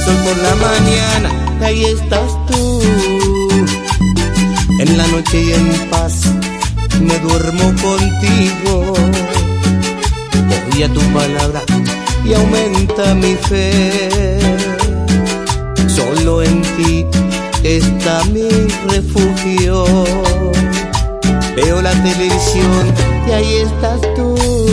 sol por la mañana, y ahí estás tú. En la noche y en paz me duermo contigo. Voy a tu palabra y aumenta mi fe. Solo en ti está mi refugio. Veo la televisión y ahí estás tú.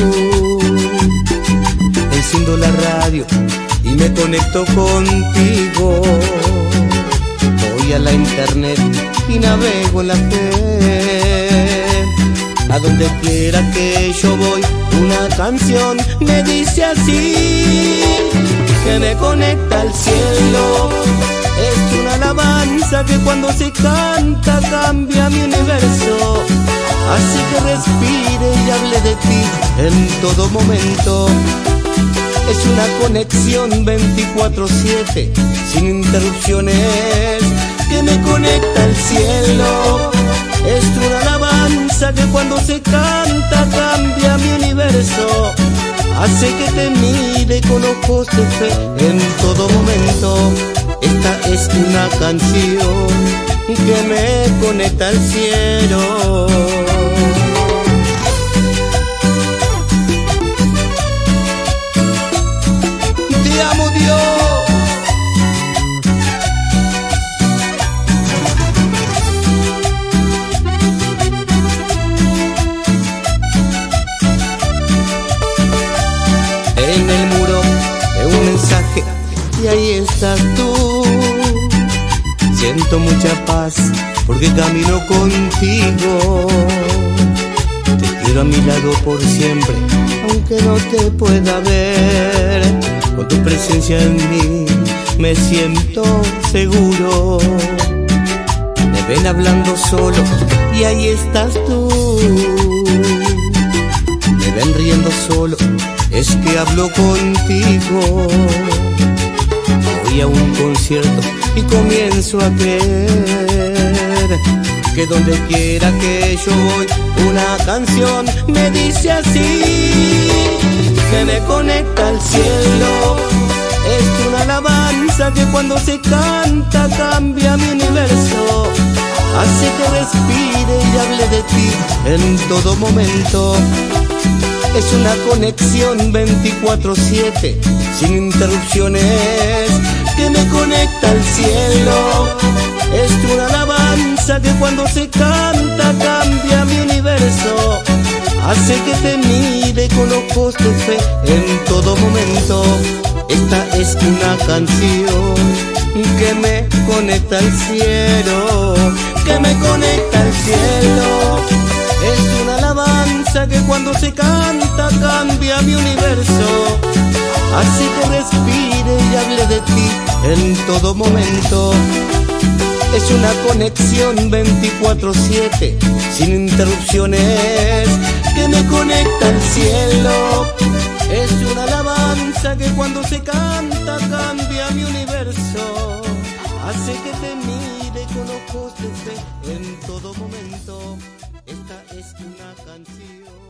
Enciendo la radio y me conecto contigo. Voy a la internet y navego en la fe. A donde quiera que yo voy, una canción me dice así, que me conecta al cielo. Es una alabanza que cuando se canta cambia mi universo. Así que respire y hable de ti en todo momento. Es una conexión 24/7, sin interrupciones, que me conecta al cielo. Es una alabanza que cuando se canta cambia mi universo. Hace que te mire con ojos de fe en todo momento. Esta es una canción que me conecta al cielo. Te amo, Dios. En el muro de un mensaje y ahí estás tú. Siento mucha paz porque camino contigo. Te quiero a mi lado por siempre, aunque no te pueda ver. Con tu presencia en mí me siento seguro. Me ven hablando solo y ahí estás tú. Me ven riendo solo, es que hablo contigo. Voy a un concierto y comienzo a creer que donde quiera que yo voy, una canción me dice así, que me conecta al cielo. Es una alabanza que cuando se canta cambia mi universo. Hace que respire y hable de ti en todo momento. Es una conexión 24/7, sin interrupciones, que me conecta al cielo. Es una alabanza que cuando se canta cambia mi universo. Hace que te mire con ojos de fe en todo momento. Esta es una canción que me conecta al cielo, que me conecta al cielo. Es una alabanza que cuando se canta cambia mi universo. Así que respire y hable de ti en todo momento. Es una conexión 24/7, sin interrupciones, que me conecta al cielo. Es una alabanza que cuando se canta cambia mi universo. Hace que te mire con ojos de fe en todo momento. Esta es una canción.